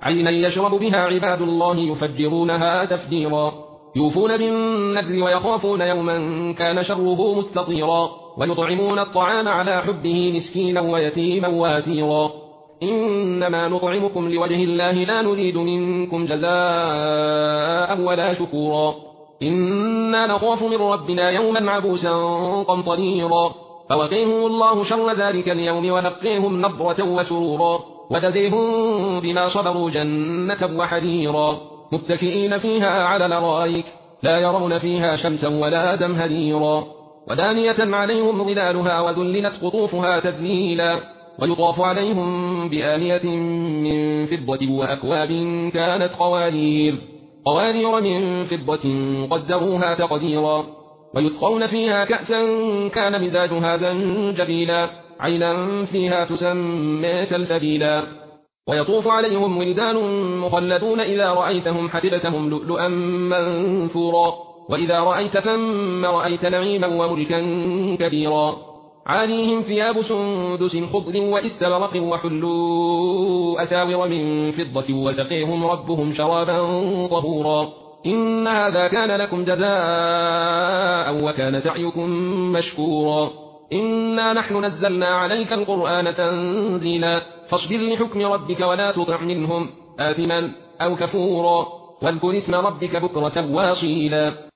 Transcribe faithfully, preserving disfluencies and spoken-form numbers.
عينا يشرب بها عباد الله يفجرونها تفجيرا يوفون بالنذر ويخافون يوما كان شره مستطيرا ويطعمون الطعام على حبه مسكينا ويتيما واسيرا إنما نطعمكم لوجه الله لا نريد منكم جزاء ولا شكورا إنا نخاف من ربنا يوما عبوسا قمطريرا فوقيهم الله شر ذلك اليوم ونقيهم نضرة وسرورا وجزيهم بما صبروا جنة وحريرا متكئين فيها على الارائك لا يرون فيها شمسا ولا زمهريرا ودانية عليهم ظلالها وذللت قطوفها تذليلا ويطاف عليهم بآنية من فضة وأكواب كانت قوارير قوارير من فضة قدروها تقديرا ويسقون فيها كأسا كان مزاجها زنجبيلا عينا فيها تسمى سلسبيلا ويطوف عليهم ولدان مخلدون إذا رأيتهم حسبتهم لؤلؤا منثورا وإذا رأيت ثم رأيت نعيما وملكا كبيرا عاليهم ثياب سندس خضر واستبرق وحلوا أساور من فضة وسقيهم ربهم شرابا طهورا إن هذا كان لكم جزاء وكان سعيكم مشكورا إنا نحن نزلنا عليك القرآن تنزيلا فاصبر لحكم ربك ولا تطع منهم آثما أو كفورا واذكر اسم ربك بكرة واصيلا